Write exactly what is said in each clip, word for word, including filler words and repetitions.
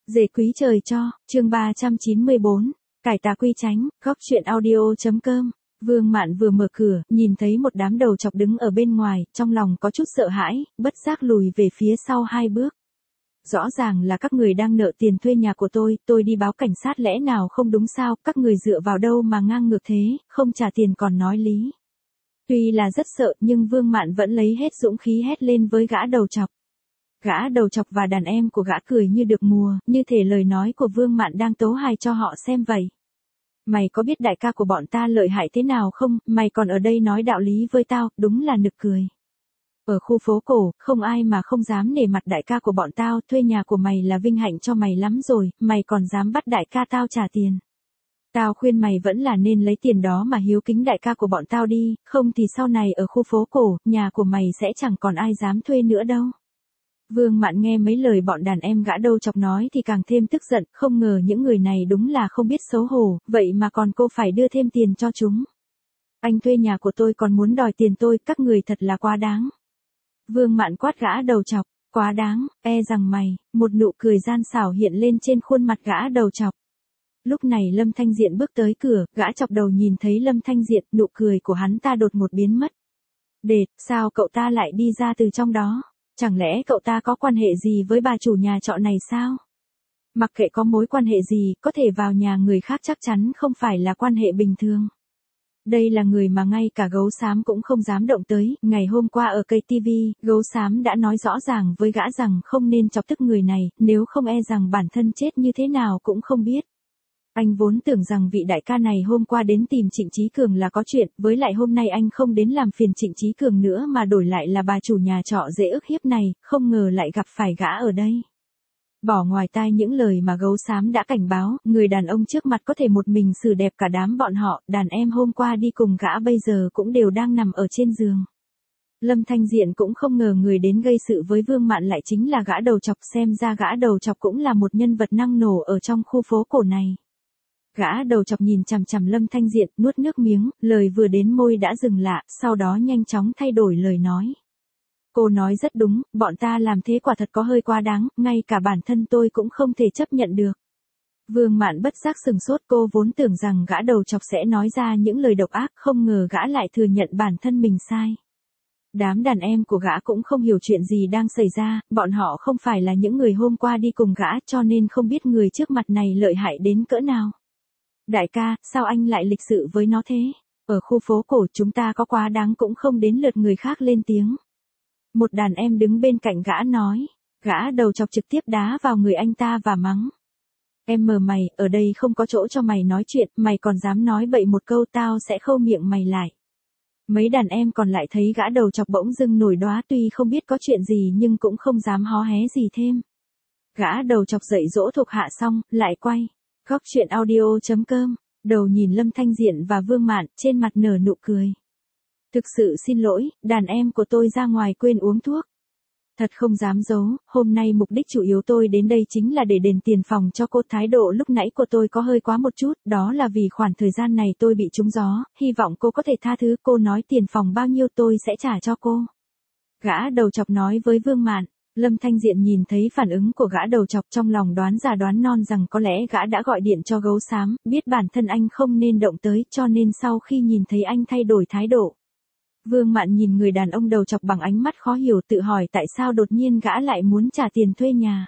Dề quý trời cho, chương ba trăm chín mươi bốn, cải tà quy chánh, góc chuyện audio.com. Vương Mạn vừa mở cửa, nhìn thấy một đám đầu chọc đứng ở bên ngoài, trong lòng có chút sợ hãi, bất giác lùi về phía sau hai bước. Rõ ràng là các người đang nợ tiền thuê nhà của tôi, tôi đi báo cảnh sát lẽ nào không đúng sao, các người dựa vào đâu mà ngang ngược thế, không trả tiền còn nói lý. Tuy là rất sợ nhưng Vương Mạn vẫn lấy hết dũng khí hét lên với gã đầu chọc. Gã đầu chọc và đàn em của gã cười như được mùa, như thể lời nói của Vương Mạn đang tấu hài cho họ xem vậy. Mày có biết đại ca của bọn ta lợi hại thế nào không, mày còn ở đây nói đạo lý với tao, đúng là nực cười. Ở khu phố cổ, không ai mà không dám nể mặt đại ca của bọn tao, thuê nhà của mày là vinh hạnh cho mày lắm rồi, mày còn dám bắt đại ca tao trả tiền. Tao khuyên mày vẫn là nên lấy tiền đó mà hiếu kính đại ca của bọn tao đi, không thì sau này ở khu phố cổ, nhà của mày sẽ chẳng còn ai dám thuê nữa đâu. Vương Mạn nghe mấy lời bọn đàn em gã đầu chọc nói thì càng thêm tức giận, không ngờ những người này đúng là không biết xấu hổ, vậy mà còn cô phải đưa thêm tiền cho chúng. Anh thuê nhà của tôi còn muốn đòi tiền tôi, các người thật là quá đáng. Vương Mạn quát gã đầu chọc, quá đáng, e rằng mày, một nụ cười gian xảo hiện lên trên khuôn mặt gã đầu chọc. Lúc này Lâm Thanh Diện bước tới cửa, gã chọc đầu nhìn thấy Lâm Thanh Diện, nụ cười của hắn ta đột ngột biến mất. Đệt, sao cậu ta lại đi ra từ trong đó? Chẳng lẽ cậu ta có quan hệ gì với bà chủ nhà trọ này sao? Mặc kệ có mối quan hệ gì, có thể vào nhà người khác chắc chắn không phải là quan hệ bình thường. Đây là người mà ngay cả gấu xám cũng không dám động tới, ngày hôm qua ở cây ti vi, gấu xám đã nói rõ ràng với gã rằng không nên chọc tức người này, nếu không e rằng bản thân chết như thế nào cũng không biết. Anh vốn tưởng rằng vị đại ca này hôm qua đến tìm Trịnh Chí Cường là có chuyện, với lại hôm nay anh không đến làm phiền Trịnh Chí Cường nữa mà đổi lại là bà chủ nhà trọ dễ ức hiếp này, không ngờ lại gặp phải gã ở đây. Bỏ ngoài tai những lời mà gấu xám đã cảnh báo, người đàn ông trước mặt có thể một mình xử đẹp cả đám bọn họ, đàn em hôm qua đi cùng gã bây giờ cũng đều đang nằm ở trên giường. Lâm Thanh Diện cũng không ngờ người đến gây sự với Vương Mạn lại chính là gã đầu chọc, xem ra gã đầu chọc cũng là một nhân vật năng nổ ở trong khu phố cổ này. Gã đầu chọc nhìn chằm chằm Lâm Thanh Diện, nuốt nước miếng, lời vừa đến môi đã dừng lại, sau đó nhanh chóng thay đổi lời nói. Cô nói rất đúng, bọn ta làm thế quả thật có hơi quá đáng, ngay cả bản thân tôi cũng không thể chấp nhận được. Vương Mạn bất giác sừng sốt, cô vốn tưởng rằng gã đầu chọc sẽ nói ra những lời độc ác, không ngờ gã lại thừa nhận bản thân mình sai. Đám đàn em của gã cũng không hiểu chuyện gì đang xảy ra, bọn họ không phải là những người hôm qua đi cùng gã cho nên không biết người trước mặt này lợi hại đến cỡ nào. Đại ca, sao anh lại lịch sự với nó thế? Ở khu phố cổ chúng ta có quá đáng cũng không đến lượt người khác lên tiếng. Một đàn em đứng bên cạnh gã nói, gã đầu chọc trực tiếp đá vào người anh ta và mắng. Em mờ mày, ở đây không có chỗ cho mày nói chuyện, mày còn dám nói bậy một câu tao sẽ khâu miệng mày lại. Mấy đàn em còn lại thấy gã đầu chọc bỗng dưng nổi đoá tuy không biết có chuyện gì nhưng cũng không dám hó hé gì thêm. Gã đầu chọc dạy dỗ thuộc hạ xong, lại quay. Góc chuyện audio.com, đầu nhìn Lâm Thanh Diện và Vương Mạn, trên mặt nở nụ cười. Thực sự xin lỗi, đàn em của tôi ra ngoài quên uống thuốc. Thật không dám giấu, hôm nay mục đích chủ yếu tôi đến đây chính là để đền tiền phòng cho cô, thái độ lúc nãy của tôi có hơi quá một chút, đó là vì khoảng thời gian này tôi bị trúng gió, hy vọng cô có thể tha thứ, cô nói tiền phòng bao nhiêu tôi sẽ trả cho cô. Gã đầu chọc nói với Vương Mạn. Lâm Thanh Diện nhìn thấy phản ứng của gã đầu chọc trong lòng đoán già đoán non rằng có lẽ gã đã gọi điện cho gấu xám, biết bản thân anh không nên động tới cho nên sau khi nhìn thấy anh thay đổi thái độ. Vương Mạn nhìn người đàn ông đầu chọc bằng ánh mắt khó hiểu, tự hỏi tại sao đột nhiên gã lại muốn trả tiền thuê nhà.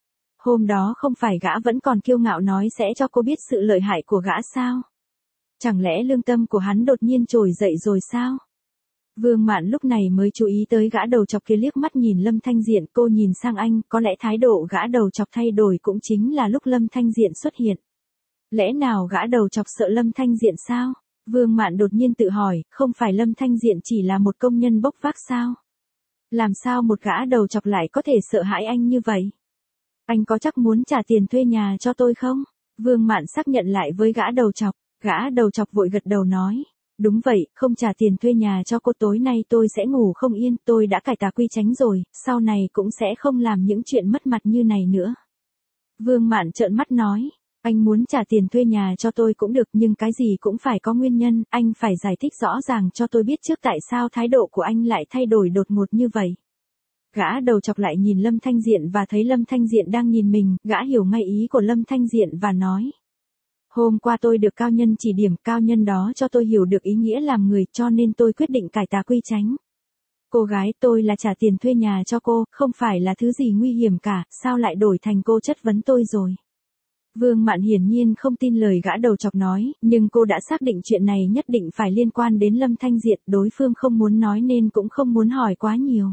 Hôm đó không phải gã vẫn còn kiêu ngạo nói sẽ cho cô biết sự lợi hại của gã sao? Chẳng lẽ lương tâm của hắn đột nhiên trồi dậy rồi sao? Vương Mạn lúc này mới chú ý tới gã đầu chọc kia, liếc mắt nhìn Lâm Thanh Diện, cô nhìn sang anh, có lẽ thái độ gã đầu chọc thay đổi cũng chính là lúc Lâm Thanh Diện xuất hiện. Lẽ nào gã đầu chọc sợ Lâm Thanh Diện sao? Vương Mạn đột nhiên tự hỏi, không phải Lâm Thanh Diện chỉ là một công nhân bốc vác sao? Làm sao một gã đầu chọc lại có thể sợ hãi anh như vậy? Anh có chắc muốn trả tiền thuê nhà cho tôi không? Vương Mạn xác nhận lại với gã đầu chọc, gã đầu chọc vội gật đầu nói. Đúng vậy, không trả tiền thuê nhà cho cô tối nay tôi sẽ ngủ không yên, tôi đã cải tà quy chánh rồi, sau này cũng sẽ không làm những chuyện mất mặt như này nữa. Vương Mạn trợn mắt nói, anh muốn trả tiền thuê nhà cho tôi cũng được nhưng cái gì cũng phải có nguyên nhân, anh phải giải thích rõ ràng cho tôi biết trước tại sao thái độ của anh lại thay đổi đột ngột như vậy. gã đầu chọc lại nhìn Lâm Thanh Diện và thấy Lâm Thanh Diện đang nhìn mình, gã hiểu ngay ý của Lâm Thanh Diện và nói. Hôm qua tôi được cao nhân chỉ điểm, cao nhân đó cho tôi hiểu được ý nghĩa làm người cho nên tôi quyết định cải tà quy chánh. Cô gái, tôi là trả tiền thuê nhà cho cô, không phải là thứ gì nguy hiểm cả, sao lại đổi thành cô chất vấn tôi rồi. Vương Mạn hiển nhiên không tin lời gã đầu chọc nói, nhưng cô đã xác định chuyện này nhất định phải liên quan đến Lâm Thanh Diện, đối phương không muốn nói nên cũng không muốn hỏi quá nhiều.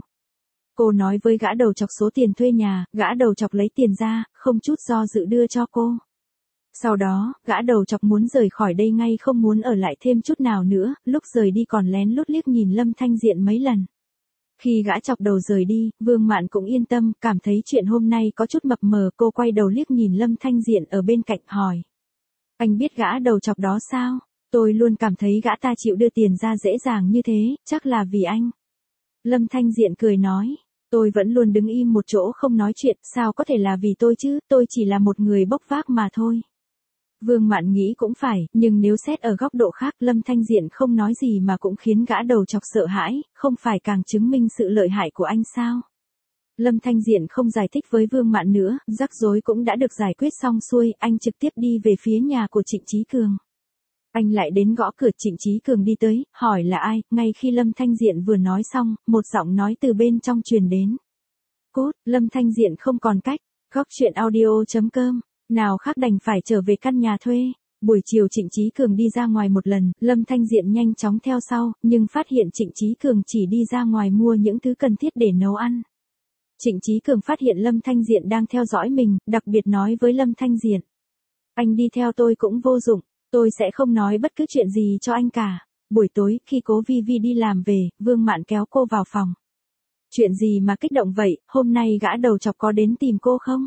Cô nói với gã đầu chọc số tiền thuê nhà, gã đầu chọc lấy tiền ra, không chút do dự đưa cho cô. Sau đó, gã đầu chọc muốn rời khỏi đây ngay, không muốn ở lại thêm chút nào nữa, lúc rời đi còn lén lút liếc nhìn Lâm Thanh Diện mấy lần. Khi gã chọc đầu rời đi, Vương Mạn cũng yên tâm, cảm thấy chuyện hôm nay có chút mập mờ, cô quay đầu liếc nhìn Lâm Thanh Diện ở bên cạnh hỏi. Anh biết gã đầu chọc đó sao? Tôi luôn cảm thấy gã ta chịu đưa tiền ra dễ dàng như thế, chắc là vì anh. Lâm Thanh Diện cười nói. Tôi vẫn luôn đứng im một chỗ không nói chuyện, sao có thể là vì tôi chứ, tôi chỉ là một người bốc vác mà thôi. Vương Mạn nghĩ cũng phải, nhưng nếu xét ở góc độ khác, Lâm Thanh Diện không nói gì mà cũng khiến gã đầu chọc sợ hãi, không phải càng chứng minh sự lợi hại của anh sao? Lâm Thanh Diện không giải thích với Vương Mạn nữa, rắc rối cũng đã được giải quyết xong xuôi, anh trực tiếp đi về phía nhà của Trịnh Chí Cường. Anh lại đến gõ cửa, Trịnh Chí Cường đi tới, hỏi là ai, ngay khi Lâm Thanh Diện vừa nói xong, một giọng nói từ bên trong truyền đến. Cút, Lâm Thanh Diện không còn cách, góc chuyện audio chấm com. Nào khác đành phải trở về căn nhà thuê. Buổi chiều Trịnh Chí Cường đi ra ngoài một lần, Lâm Thanh Diện nhanh chóng theo sau, nhưng phát hiện Trịnh Chí Cường chỉ đi ra ngoài mua những thứ cần thiết để nấu ăn. Trịnh Chí Cường phát hiện Lâm Thanh Diện đang theo dõi mình, đặc biệt nói với Lâm Thanh Diện. Anh đi theo tôi cũng vô dụng, tôi sẽ không nói bất cứ chuyện gì cho anh cả. Buổi tối, khi Cố Vi Vi đi làm về, Vương Mạn kéo cô vào phòng. Chuyện gì mà kích động vậy, hôm nay gã đầu chọc có đến tìm cô không?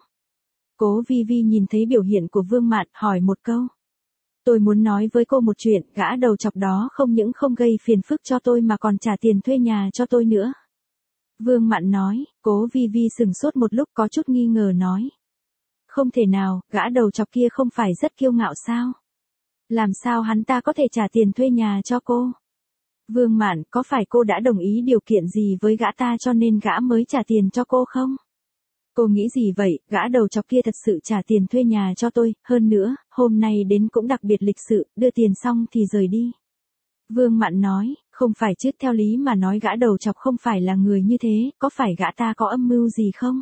Cố Vi Vi nhìn thấy biểu hiện của Vương Mạn, hỏi một câu. Tôi muốn nói với cô một chuyện, gã đầu chọc đó không những không gây phiền phức cho tôi mà còn trả tiền thuê nhà cho tôi nữa. Vương Mạn nói, Cố Vi Vi sừng sốt một lúc có chút nghi ngờ nói. Không thể nào, gã đầu chọc kia không phải rất kiêu ngạo sao? Làm sao hắn ta có thể trả tiền thuê nhà cho cô? Vương Mạn, có phải cô đã đồng ý điều kiện gì với gã ta cho nên gã mới trả tiền cho cô không? Cô nghĩ gì vậy, gã đầu chọc kia thật sự trả tiền thuê nhà cho tôi, hơn nữa, hôm nay đến cũng đặc biệt lịch sự, đưa tiền xong thì rời đi. Vương Mạn nói, không phải chứ, theo lý mà nói gã đầu chọc không phải là người như thế, có phải gã ta có âm mưu gì không?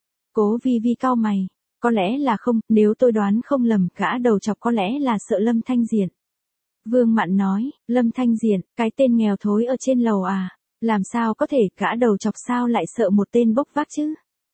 Cố Vi Vi cau mày, có lẽ là không, nếu tôi đoán không lầm, gã đầu chọc có lẽ là sợ Lâm Thanh Diện. Vương Mạn nói, Lâm Thanh Diện, cái tên nghèo thối ở trên lầu à, làm sao có thể, gã đầu chọc sao lại sợ một tên bốc vác chứ?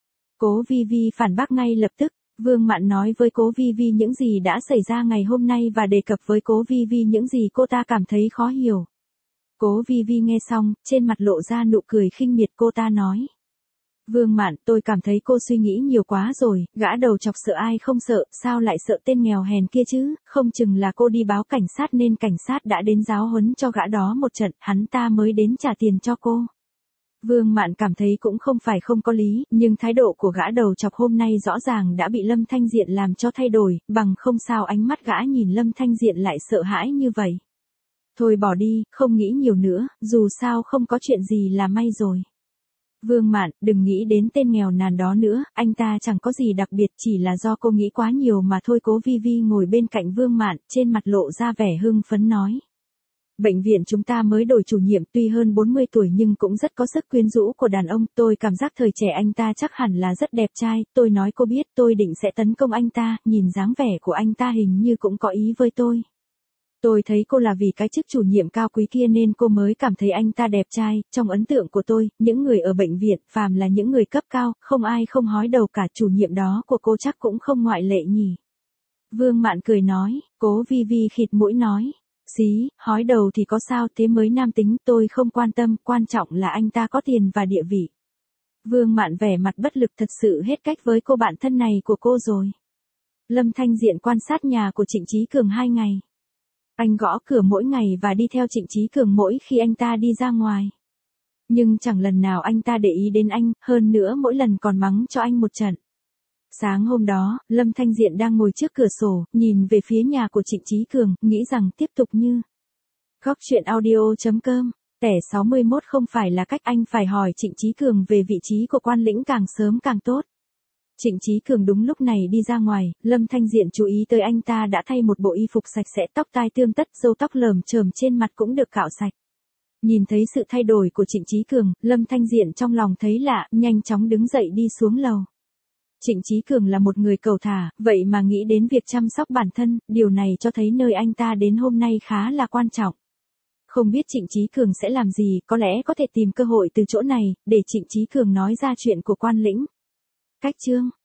Cố Vi Vi phản bác ngay lập tức, Vương Mạn nói với Cố Vi Vi những gì đã xảy ra ngày hôm nay và đề cập với Cố Vi Vi những gì cô ta cảm thấy khó hiểu. Cố Vi Vi nghe xong, trên mặt lộ ra nụ cười khinh miệt, cô ta nói. Vương Mạn, tôi cảm thấy cô suy nghĩ nhiều quá rồi, gã đầu chọc sợ ai không sợ, sao lại sợ tên nghèo hèn kia chứ, không chừng là cô đi báo cảnh sát nên cảnh sát đã đến giáo huấn cho gã đó một trận, hắn ta mới đến trả tiền cho cô. Vương Mạn cảm thấy cũng không phải không có lý, nhưng thái độ của gã đầu chọc hôm nay rõ ràng đã bị Lâm Thanh Diện làm cho thay đổi, bằng không sao ánh mắt gã nhìn Lâm Thanh Diện lại sợ hãi như vậy. Thôi bỏ đi, không nghĩ nhiều nữa, dù sao không có chuyện gì là may rồi. Vương Mạn, đừng nghĩ đến tên nghèo nàn đó nữa, anh ta chẳng có gì đặc biệt, chỉ là do cô nghĩ quá nhiều mà thôi. Cố Vi Vi ngồi bên cạnh Vương Mạn, trên mặt lộ ra vẻ hưng phấn nói. Bệnh viện chúng ta mới đổi chủ nhiệm, tuy hơn bốn mươi tuổi nhưng cũng rất có sức quyến rũ của đàn ông, tôi cảm giác thời trẻ anh ta chắc hẳn là rất đẹp trai, tôi nói cô biết tôi định sẽ tấn công anh ta, nhìn dáng vẻ của anh ta hình như cũng có ý với tôi. Tôi thấy cô là vì cái chức chủ nhiệm cao quý kia nên cô mới cảm thấy anh ta đẹp trai, trong ấn tượng của tôi, những người ở bệnh viện, phàm là những người cấp cao, không ai không hói đầu cả, chủ nhiệm đó của cô chắc cũng không ngoại lệ nhỉ. Vương Mạn cười nói, Cố Vi Vi khịt mũi nói. Xí, hói đầu thì có sao, thế mới nam tính, tôi không quan tâm, quan trọng là anh ta có tiền và địa vị. Vương Mạn vẻ mặt bất lực, thật sự hết cách với cô bạn thân này của cô rồi. Lâm Thanh Diện quan sát nhà của Trịnh Chí Cường hai ngày. Anh gõ cửa mỗi ngày và đi theo Trịnh Chí Cường mỗi khi anh ta đi ra ngoài. Nhưng chẳng lần nào anh ta để ý đến anh, hơn nữa mỗi lần còn mắng cho anh một trận. Sáng hôm đó, Lâm Thanh Diện đang ngồi trước cửa sổ, nhìn về phía nhà của Trịnh Chí Cường, nghĩ rằng tiếp tục như. Góc chuyện audio chấm com Tẻ sáu mươi mốt không phải là cách anh phải hỏi Trịnh Chí Cường về vị trí của quan lĩnh càng sớm càng tốt. Trịnh Chí Cường đúng lúc này đi ra ngoài, Lâm Thanh Diện chú ý tới anh ta đã thay một bộ y phục sạch sẽ, tóc tai tươm tất, râu tóc lởm chởm trên mặt cũng được cạo sạch. Nhìn thấy sự thay đổi của Trịnh Chí Cường, Lâm Thanh Diện trong lòng thấy lạ, nhanh chóng đứng dậy đi xuống lầu. Trịnh Chí Cường là một người cầu thả, vậy mà nghĩ đến việc chăm sóc bản thân, điều này cho thấy nơi anh ta đến hôm nay khá là quan trọng. Không biết Trịnh Chí Cường sẽ làm gì, có lẽ có thể tìm cơ hội từ chỗ này, để Trịnh Chí Cường nói ra chuyện của quan lĩnh. Cách chương